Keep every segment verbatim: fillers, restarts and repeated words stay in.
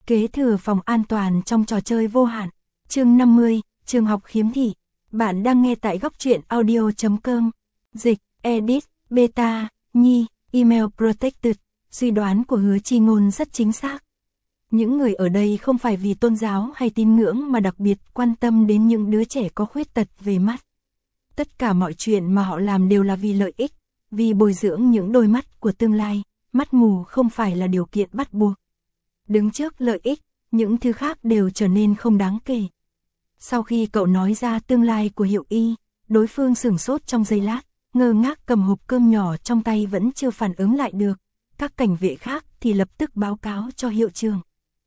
Kế thừa phòng an toàn trong trò chơi vô hạn. Chương năm mươi, trường học khiếm thị. Bạn đang nghe tại góc truyện audio chấm com. Dịch, edit, beta, nhi, email protected. Suy đoán của Hứa Chi Ngôn rất chính xác. Những người ở đây không phải vì tôn giáo hay tín ngưỡng mà đặc biệt quan tâm đến những đứa trẻ có khuyết tật về mắt. Tất cả mọi chuyện mà họ làm đều là vì lợi ích, vì bồi dưỡng những đôi mắt của tương lai. Mắt mù không phải là điều kiện bắt buộc. Đứng trước lợi ích, những thứ khác đều trở nên không đáng kể. Sau khi cậu nói ra tương lai của Hiệu Y, đối phương sửng sốt trong giây lát, ngơ ngác cầm hộp cơm nhỏ trong tay vẫn chưa phản ứng lại được. Các cảnh vệ khác thì lập tức báo cáo cho hiệu trưởng.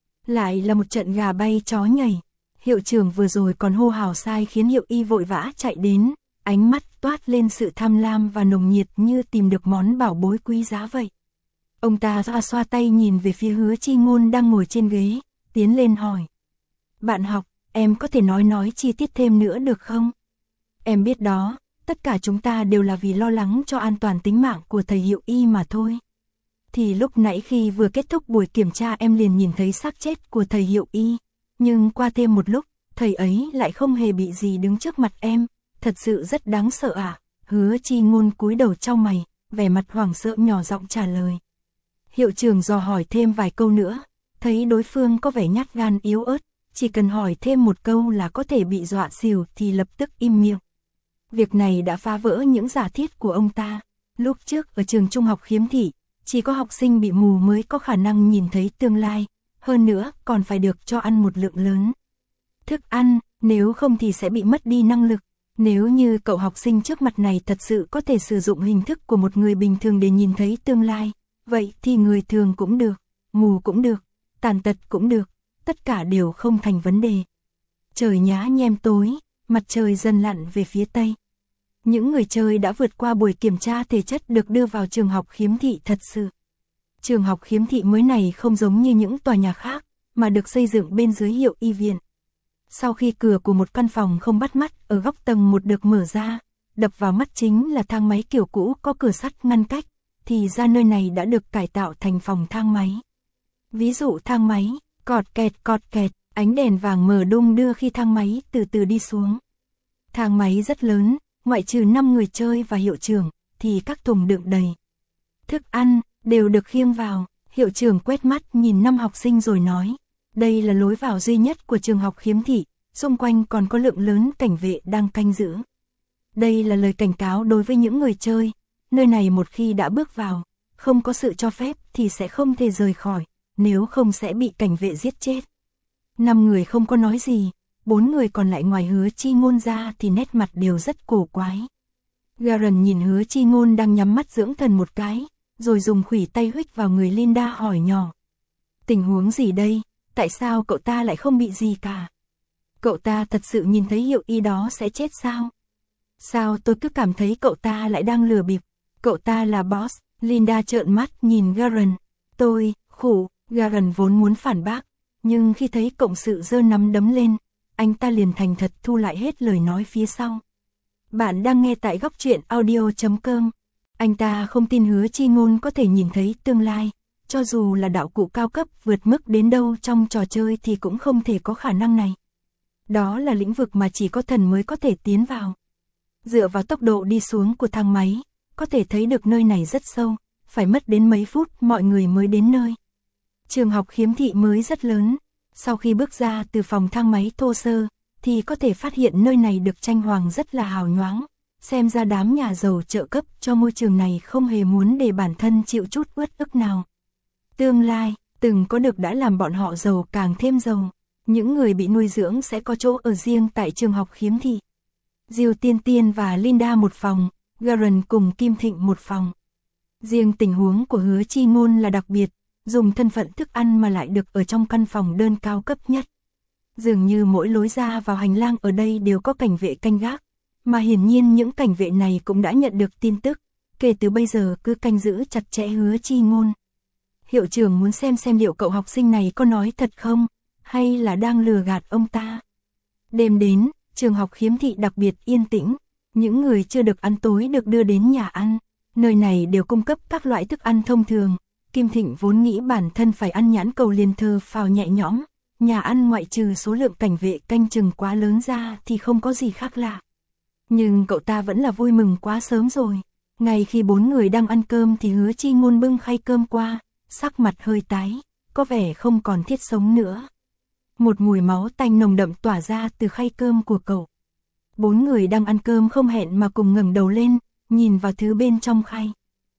Lại là một trận gà bay chó nhảy. Hiệu trưởng vừa rồi còn hô hào sai khiến Hiệu Y vội vã chạy đến, ánh mắt toát lên sự tham lam và nồng nhiệt như tìm được món bảo bối quý giá vậy. Ông ta xoa xoa tay nhìn về phía Hứa Chi Ngôn đang ngồi trên ghế, tiến lên hỏi. Bạn học, em có thể nói nói chi tiết thêm nữa được không? Em biết đó, tất cả chúng ta đều là vì lo lắng cho an toàn tính mạng của thầy Hiệu Y mà thôi. Thì lúc nãy khi vừa kết thúc buổi kiểm tra em liền nhìn thấy xác chết của thầy Hiệu Y. Nhưng qua thêm một lúc, thầy ấy lại không hề bị gì đứng trước mặt em. Thật sự rất đáng sợ à? Hứa Chi Ngôn cúi đầu chau mày, vẻ mặt hoảng sợ nhỏ giọng trả lời. Hiệu trưởng dò hỏi thêm vài câu nữa, thấy đối phương có vẻ nhát gan yếu ớt, chỉ cần hỏi thêm một câu là có thể bị dọa xỉu thì lập tức im miệng. Việc này đã phá vỡ những giả thiết của ông ta. Lúc trước ở trường trung học khiếm thị, chỉ có học sinh bị mù mới có khả năng nhìn thấy tương lai, hơn nữa còn phải được cho ăn một lượng lớn thức ăn, nếu không thì sẽ bị mất đi năng lực. Nếu như cậu học sinh trước mặt này thật sự có thể sử dụng hình thức của một người bình thường để nhìn thấy tương lai, vậy thì người thường cũng được, mù cũng được, tàn tật cũng được, tất cả đều không thành vấn đề. Trời nhá nhem tối, mặt trời dần lặn về phía tây. Những người chơi đã vượt qua buổi kiểm tra thể chất được đưa vào trường học khiếm thị thật sự. Trường học khiếm thị mới này không giống như những tòa nhà khác, mà được xây dựng bên dưới Hiệu Y viện. Sau khi cửa của một căn phòng không bắt mắt ở góc tầng một được mở ra, đập vào mắt chính là thang máy kiểu cũ có cửa sắt ngăn cách, thì ra nơi này đã được cải tạo thành phòng thang máy. Ví dụ thang máy, cọt kẹt cọt kẹt, ánh đèn vàng mờ đung đưa khi thang máy từ từ đi xuống. Thang máy rất lớn, ngoại trừ năm người chơi và hiệu trưởng, thì các thùng đựng đầy thức ăn, đều được khiêng vào. Hiệu trưởng quét mắt nhìn năm học sinh rồi nói, đây là lối vào duy nhất của trường học khiếm thị, xung quanh còn có lượng lớn cảnh vệ đang canh giữ. Đây là lời cảnh cáo đối với những người chơi, nơi này một khi đã bước vào, không có sự cho phép thì sẽ không thể rời khỏi, nếu không sẽ bị cảnh vệ giết chết. Năm người không có nói gì, bốn người còn lại ngoài Hứa Chi Ngôn ra thì nét mặt đều rất cổ quái. Garen nhìn Hứa Chi Ngôn đang nhắm mắt dưỡng thần một cái, rồi dùng khuỷu tay huých vào người Linda hỏi nhỏ. Tình huống gì đây? Tại sao cậu ta lại không bị gì cả? Cậu ta thật sự nhìn thấy Hiệu Y đó sẽ chết sao? Sao tôi cứ cảm thấy cậu ta lại đang lừa bịp? Cậu ta là boss. Linda trợn mắt nhìn Garen. Tôi, khổ, Garen vốn muốn phản bác, nhưng khi thấy cộng sự giơ nắm đấm lên, anh ta liền thành thật thu lại hết lời nói phía sau. Bạn đang nghe tại góc truyện audio chấm com. Anh ta không tin Hứa Chi Ngôn có thể nhìn thấy tương lai, cho dù là đạo cụ cao cấp vượt mức đến đâu trong trò chơi thì cũng không thể có khả năng này. Đó là lĩnh vực mà chỉ có thần mới có thể tiến vào. Dựa vào tốc độ đi xuống của thang máy, có thể thấy được nơi này rất sâu, phải mất đến mấy phút mọi người mới đến nơi. Trường học khiếm thị mới rất lớn, sau khi bước ra từ phòng thang máy thô sơ, thì có thể phát hiện nơi này được tranh hoàng rất là hào nhoáng, xem ra đám nhà giàu trợ cấp cho môi trường này không hề muốn để bản thân chịu chút uất ức nào. Tương lai, từng có được đã làm bọn họ giàu càng thêm giàu, những người bị nuôi dưỡng sẽ có chỗ ở riêng tại trường học khiếm thị. Diêu Tiên Tiên và Linda một phòng, Garen cùng Kim Thịnh một phòng. Riêng tình huống của Hứa Chi Ngôn là đặc biệt, dùng thân phận thức ăn mà lại được ở trong căn phòng đơn cao cấp nhất. Dường như mỗi lối ra vào hành lang ở đây đều có cảnh vệ canh gác, mà hiển nhiên những cảnh vệ này cũng đã nhận được tin tức, kể từ bây giờ cứ canh giữ chặt chẽ Hứa Chi Ngôn. Hiệu trưởng muốn xem xem liệu cậu học sinh này có nói thật không, hay là đang lừa gạt ông ta. Đêm đến, trường học khiếm thị đặc biệt yên tĩnh, những người chưa được ăn tối được đưa đến nhà ăn, nơi này đều cung cấp các loại thức ăn thông thường, Kim Thịnh vốn nghĩ bản thân phải ăn nhãn cầu liền thờ phào nhẹ nhõm, nhà ăn ngoại trừ số lượng cảnh vệ canh chừng quá lớn ra thì không có gì khác lạ. Nhưng cậu ta vẫn là vui mừng quá sớm rồi. Ngay khi bốn người đang ăn cơm thì Hứa Chi Ngôn bưng khay cơm qua, sắc mặt hơi tái, có vẻ không còn thiết sống nữa. Một mùi máu tanh nồng đậm tỏa ra từ khay cơm của cậu. Bốn người đang ăn cơm không hẹn mà cùng ngẩng đầu lên, nhìn vào thứ bên trong khay.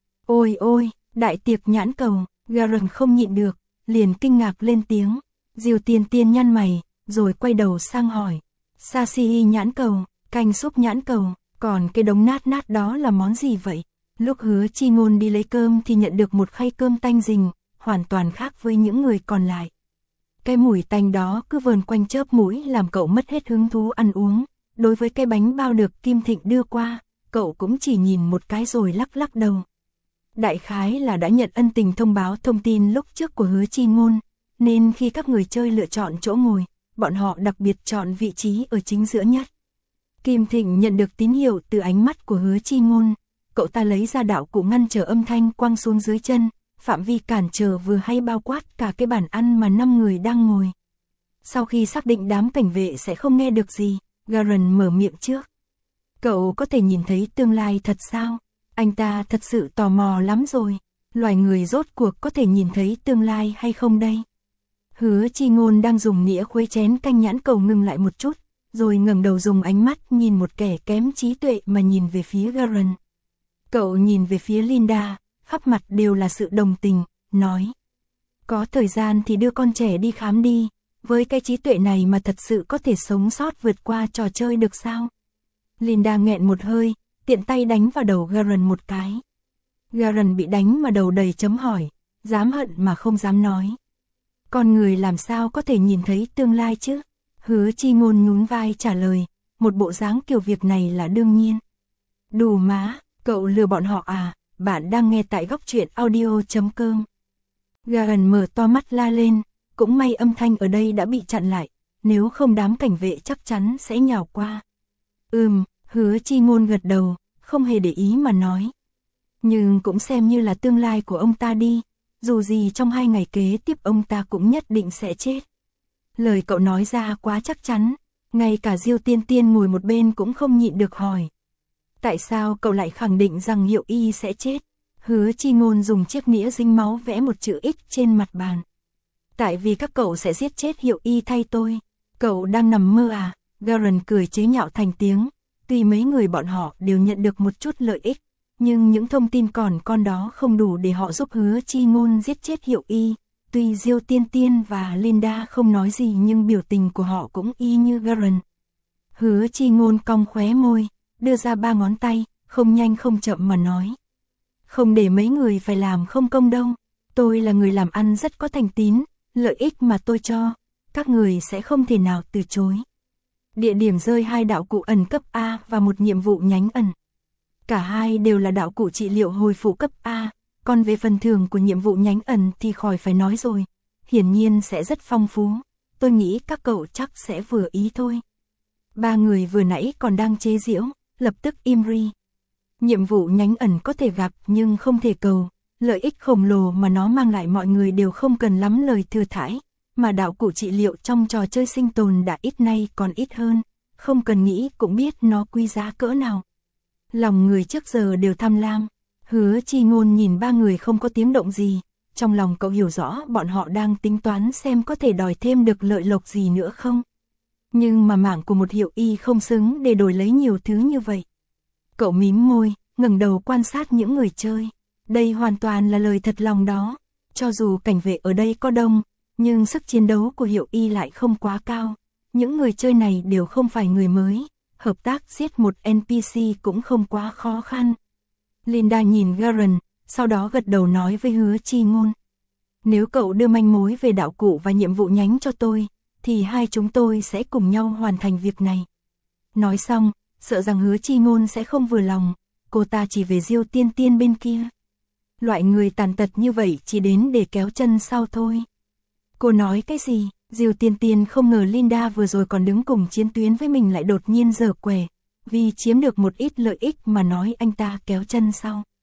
Ôi ôi, đại tiệc nhãn cầu, Garen không nhịn được, liền kinh ngạc lên tiếng. Diêu Tiên Tiên nhăn mày, rồi quay đầu sang hỏi. Sashimi nhãn cầu, canh súp nhãn cầu, còn cái đống nát nát đó là món gì vậy? Lúc Hứa Chi Ngôn đi lấy cơm thì nhận được một khay cơm tanh rình, hoàn toàn khác với những người còn lại. Cái mùi tanh đó cứ vờn quanh chớp mũi làm cậu mất hết hứng thú ăn uống. Đối với cái bánh bao được Kim Thịnh đưa qua, cậu cũng chỉ nhìn một cái rồi lắc lắc đầu. Đại khái là đã nhận ân tình thông báo thông tin lúc trước của Hứa Chi Ngôn, nên khi các người chơi lựa chọn chỗ ngồi, bọn họ đặc biệt chọn vị trí ở chính giữa nhất. Kim Thịnh nhận được tín hiệu từ ánh mắt của Hứa Chi Ngôn, cậu ta lấy ra đạo cụ ngăn trở âm thanh quăng xuống dưới chân, phạm vi cản trở vừa hay bao quát cả cái bàn ăn mà năm người đang ngồi. Sau khi xác định đám cảnh vệ sẽ không nghe được gì, Garen mở miệng trước. Cậu có thể nhìn thấy tương lai thật sao? Anh ta thật sự tò mò lắm rồi. Loài người rốt cuộc có thể nhìn thấy tương lai hay không đây? Hứa Chi Ngôn đang dùng nĩa khuấy chén canh nhãn cầu ngừng lại một chút, rồi ngẩng đầu dùng ánh mắt nhìn một kẻ kém trí tuệ mà nhìn về phía Garen. Cậu nhìn về phía Linda, khắp mặt đều là sự đồng tình, nói. Có thời gian thì đưa con trẻ đi khám đi, với cái trí tuệ này mà thật sự có thể sống sót vượt qua trò chơi được sao? Linda nghẹn một hơi, tiện tay đánh vào đầu Garen một cái. Garen bị đánh mà đầu đầy chấm hỏi, dám hận mà không dám nói. Con người làm sao có thể nhìn thấy tương lai chứ? Hứa Chi Ngôn nhún vai trả lời, một bộ dáng kiểu việc này là đương nhiên. Đù má, cậu lừa bọn họ à? Bạn đang nghe tại góc truyện audio chấm com. Garen mở to mắt la lên, cũng may âm thanh ở đây đã bị chặn lại, nếu không đám cảnh vệ chắc chắn sẽ nhào qua. Ừm, Hứa Chi Ngôn gật đầu, không hề để ý mà nói. Nhưng cũng xem như là tương lai của ông ta đi, dù gì trong hai ngày kế tiếp ông ta cũng nhất định sẽ chết. Lời cậu nói ra quá chắc chắn, ngay cả Diêu Tiên Tiên ngồi một bên cũng không nhịn được hỏi. Tại sao cậu lại khẳng định rằng Hiệu Y sẽ chết? Hứa Chi Ngôn dùng chiếc nĩa dính máu vẽ một chữ X trên mặt bàn. Tại vì các cậu sẽ giết chết Hiệu Y thay tôi. Cậu đang nằm mơ à? Garen cười chế nhạo thành tiếng. Tuy mấy người bọn họ đều nhận được một chút lợi ích, nhưng những thông tin còn con đó không đủ để họ giúp Hứa Chi Ngôn giết chết Hiệu Y. Tuy Diêu Tiên Tiên và Linda không nói gì nhưng biểu tình của họ cũng y như Garen. Hứa Chi Ngôn cong khóe môi, đưa ra ba ngón tay, không nhanh không chậm mà nói. Không để mấy người phải làm không công đâu, tôi là người làm ăn rất có thành tín, lợi ích mà tôi cho, các người sẽ không thể nào từ chối. Địa điểm rơi hai đạo cụ ẩn cấp A và một nhiệm vụ nhánh ẩn. Cả hai đều là đạo cụ trị liệu hồi phục cấp A, còn về phần thưởng của nhiệm vụ nhánh ẩn thì khỏi phải nói rồi, hiển nhiên sẽ rất phong phú, tôi nghĩ các cậu chắc sẽ vừa ý thôi. Ba người vừa nãy còn đang chế giễu, lập tức im ri. Nhiệm vụ nhánh ẩn có thể gặp nhưng không thể cầu, lợi ích khổng lồ mà nó mang lại mọi người đều không cần lắm lời thừa thãi, mà đạo cụ trị liệu trong trò chơi sinh tồn đã ít nay còn ít hơn, không cần nghĩ cũng biết nó quý giá cỡ nào. Lòng người trước giờ đều tham lam. Hứa Chi Ngôn nhìn ba người không có tiếng động gì, trong lòng cậu hiểu rõ bọn họ đang tính toán xem có thể đòi thêm được lợi lộc gì nữa không. Nhưng mà mạng của một Hiệu Y không xứng để đổi lấy nhiều thứ như vậy. Cậu mím môi, ngẩng đầu quan sát những người chơi. Đây hoàn toàn là lời thật lòng đó. Cho dù cảnh vệ ở đây có đông, nhưng sức chiến đấu của Hiệu Y lại không quá cao. Những người chơi này đều không phải người mới, hợp tác giết một en pê xê cũng không quá khó khăn. Linda nhìn Garen, sau đó gật đầu nói với Hứa Chi Ngôn. Nếu cậu đưa manh mối về đạo cụ và nhiệm vụ nhánh cho tôi, thì hai chúng tôi sẽ cùng nhau hoàn thành việc này. Nói xong, sợ rằng Hứa Chi Ngôn sẽ không vừa lòng, cô ta chỉ về Diêu Tiên Tiên bên kia. Loại người tàn tật như vậy chỉ đến để kéo chân sau thôi. Cô nói cái gì? Diêu Tiên Tiên không ngờ Linda vừa rồi còn đứng cùng chiến tuyến với mình lại đột nhiên giở quẻ, vì chiếm được một ít lợi ích mà nói anh ta kéo chân sau.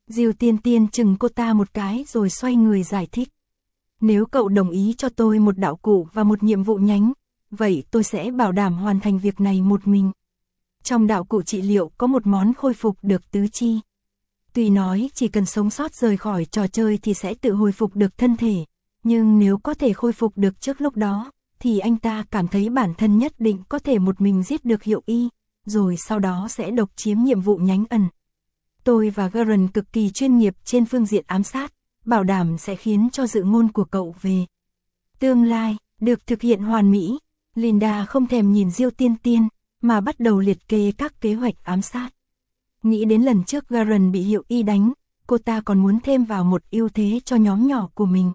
Diêu Tiên Tiên chừng cô ta một cái rồi xoay người giải thích. Nếu cậu đồng ý cho tôi một đạo cụ và một nhiệm vụ nhánh, vậy tôi sẽ bảo đảm hoàn thành việc này một mình. Trong đạo cụ trị liệu có một món khôi phục được tứ chi. Tuy nói chỉ cần sống sót rời khỏi trò chơi thì sẽ tự hồi phục được thân thể, nhưng nếu có thể khôi phục được trước lúc đó, thì anh ta cảm thấy bản thân nhất định có thể một mình giết được Hiệu Y, rồi sau đó sẽ độc chiếm nhiệm vụ nhánh ẩn. Tôi và Garen cực kỳ chuyên nghiệp trên phương diện ám sát, bảo đảm sẽ khiến cho dự ngôn của cậu về tương lai được thực hiện hoàn mỹ. Linda không thèm nhìn Diêu Tiên Tiên, mà bắt đầu liệt kê các kế hoạch ám sát. Nghĩ đến lần trước Garen bị Hiệu Y đánh, cô ta còn muốn thêm vào một ưu thế cho nhóm nhỏ của mình.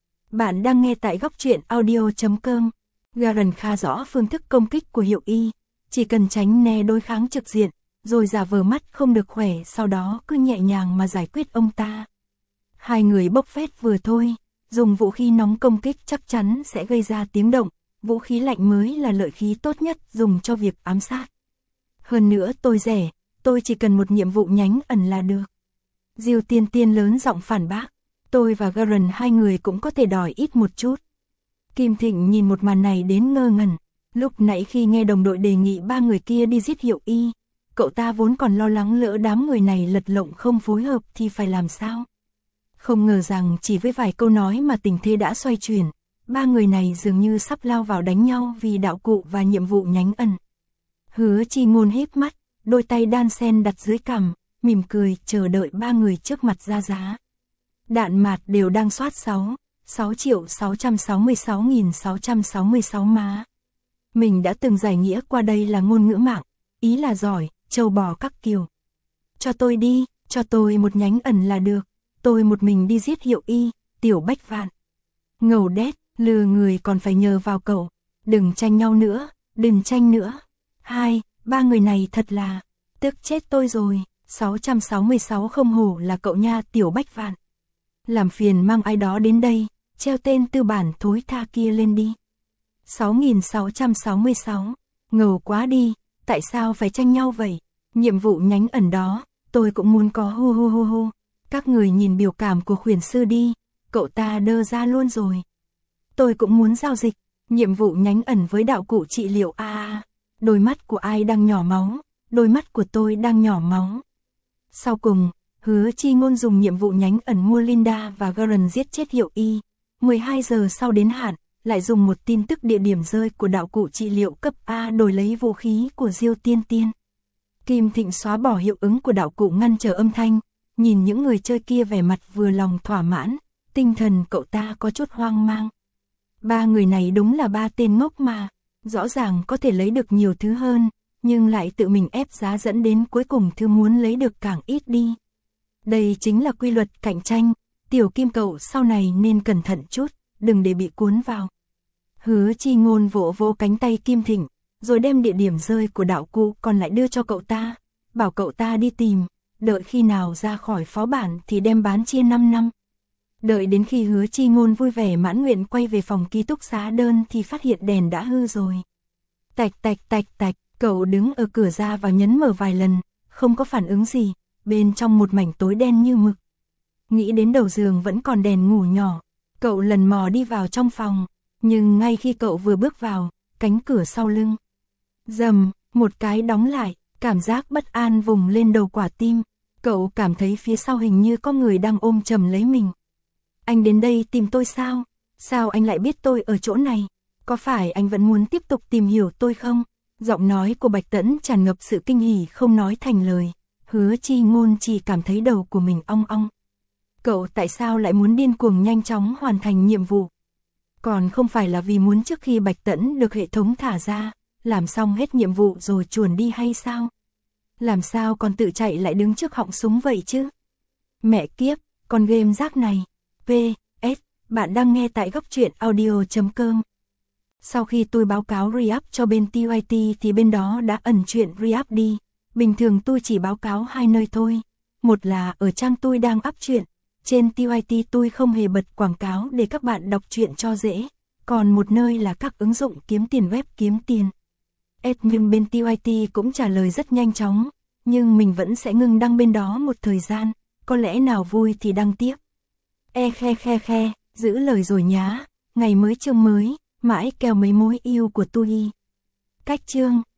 Bạn đang nghe tại góc truyện audio chấm com. Garen khá rõ phương thức công kích của Hiệu Y, chỉ cần tránh né đối kháng trực diện, rồi giả vờ mắt không được khỏe, sau đó cứ nhẹ nhàng mà giải quyết ông ta. Hai người bốc phét vừa thôi, dùng vũ khí nóng công kích chắc chắn sẽ gây ra tiếng động, vũ khí lạnh mới là lợi khí tốt nhất dùng cho việc ám sát. Hơn nữa tôi rẻ, tôi chỉ cần một nhiệm vụ nhánh ẩn là được. Diêu Tiên Tiên lớn giọng phản bác, tôi và Garen hai người cũng có thể đòi ít một chút. Kim Thịnh nhìn một màn này đến ngơ ngẩn, lúc nãy khi nghe đồng đội đề nghị ba người kia đi giết Hiệu Y, cậu ta vốn còn lo lắng lỡ đám người này lật lọng không phối hợp thì phải làm sao. Không ngờ rằng chỉ với vài câu nói mà tình thế đã xoay chuyển, ba người này dường như sắp lao vào đánh nhau vì đạo cụ và nhiệm vụ nhánh ẩn. Hứa Chi Ngôn híp mắt, đôi tay đan sen đặt dưới cằm, mỉm cười chờ đợi ba người trước mặt ra giá. Đạn mạt đều đang soát sáu, sáu triệu sáu trăm sáu mươi sáu nghìn sáu trăm sáu mươi sáu má. Mình đã từng giải nghĩa qua đây là ngôn ngữ mạng, ý là giỏi, châu bò các kiểu. Cho tôi đi, cho tôi một nhánh ẩn là được, tôi một mình đi giết Hiệu Y, Tiểu Bách Vạn. Ngầu đét, lừa người còn phải nhờ vào cậu, đừng tranh nhau nữa, đừng tranh nữa. Hai, ba người này thật là, tức chết tôi rồi, sáu trăm sáu mươi sáu không hổ là cậu nha Tiểu Bách Vạn. Làm phiền mang ai đó đến đây, treo tên tư bản thối tha kia lên đi. sáu nghìn sáu trăm sáu mươi sáu, ngầu quá đi, tại sao phải tranh nhau vậy? Nhiệm vụ nhánh ẩn đó, tôi cũng muốn có hu hu hu hu. Các người nhìn biểu cảm của khuyển sư đi, cậu ta đơ ra luôn rồi. Tôi cũng muốn giao dịch, nhiệm vụ nhánh ẩn với đạo cụ trị liệu a à, đôi mắt của ai đang nhỏ máu, đôi mắt của tôi đang nhỏ máu. Sau cùng, Hứa Chi Ngôn dùng nhiệm vụ nhánh ẩn mua Linda và Garen giết chết Hiệu Y. mười hai giờ sau đến hạn, lại dùng một tin tức địa điểm rơi của đạo cụ trị liệu cấp A đổi lấy vũ khí của Diêu Tiên Tiên. Kim Thịnh xóa bỏ hiệu ứng của đạo cụ ngăn trở âm thanh, nhìn những người chơi kia vẻ mặt vừa lòng thỏa mãn, tinh thần cậu ta có chút hoang mang. Ba người này đúng là ba tên ngốc mà, rõ ràng có thể lấy được nhiều thứ hơn, nhưng lại tự mình ép giá dẫn đến cuối cùng thứ muốn lấy được càng ít đi. Đây chính là quy luật cạnh tranh, Tiểu Kim cậu sau này nên cẩn thận chút, đừng để bị cuốn vào. Hứa Chi Ngôn vỗ vỗ cánh tay Kim Thịnh, rồi đem địa điểm rơi của đạo cụ còn lại đưa cho cậu ta, bảo cậu ta đi tìm, đợi khi nào ra khỏi phó bản thì đem bán chia năm năm. Đợi đến khi Hứa Chi Ngôn vui vẻ mãn nguyện quay về phòng ký túc xá đơn thì phát hiện đèn đã hư rồi. Tạch tạch tạch tạch, cậu đứng ở cửa ra và nhấn mở vài lần, không có phản ứng gì, bên trong một mảnh tối đen như mực. Nghĩ đến đầu giường vẫn còn đèn ngủ nhỏ, cậu lần mò đi vào trong phòng, nhưng ngay khi cậu vừa bước vào, cánh cửa sau lưng rầm, một cái đóng lại, cảm giác bất an vùng lên đầu quả tim, cậu cảm thấy phía sau hình như có người đang ôm chầm lấy mình. Anh đến đây tìm tôi sao? Sao anh lại biết tôi ở chỗ này? Có phải anh vẫn muốn tiếp tục tìm hiểu tôi không? Giọng nói của Bạch Tẫn tràn ngập sự kinh hỉ không nói thành lời. Hứa Chi Ngôn chỉ cảm thấy đầu của mình ong ong. Cậu tại sao lại muốn điên cuồng nhanh chóng hoàn thành nhiệm vụ? Còn không phải là vì muốn trước khi Bạch Tẫn được hệ thống thả ra, làm xong hết nhiệm vụ rồi chuồn đi hay sao? Làm sao còn tự chạy lại đứng trước họng súng vậy chứ? Mẹ kiếp, con game rác này. pê ét, bạn đang nghe tại góc truyện audio chấm com. Sau khi tôi báo cáo re-up cho bên tê i tê thì bên đó đã ẩn chuyện re-up đi. Bình thường tôi chỉ báo cáo hai nơi thôi. Một là ở trang tôi đang up chuyện. Trên tê i tê tôi không hề bật quảng cáo để các bạn đọc truyện cho dễ. Còn một nơi là các ứng dụng kiếm tiền web kiếm tiền. Admin bên tê i tê cũng trả lời rất nhanh chóng. Nhưng mình vẫn sẽ ngừng đăng bên đó một thời gian. có lẽ nào vui thì đăng tiếp. E khe khe khe, giữ lời rồi nhá, ngày mới chương mới, mãi kèo mấy mối yêu của tôi. Cách chương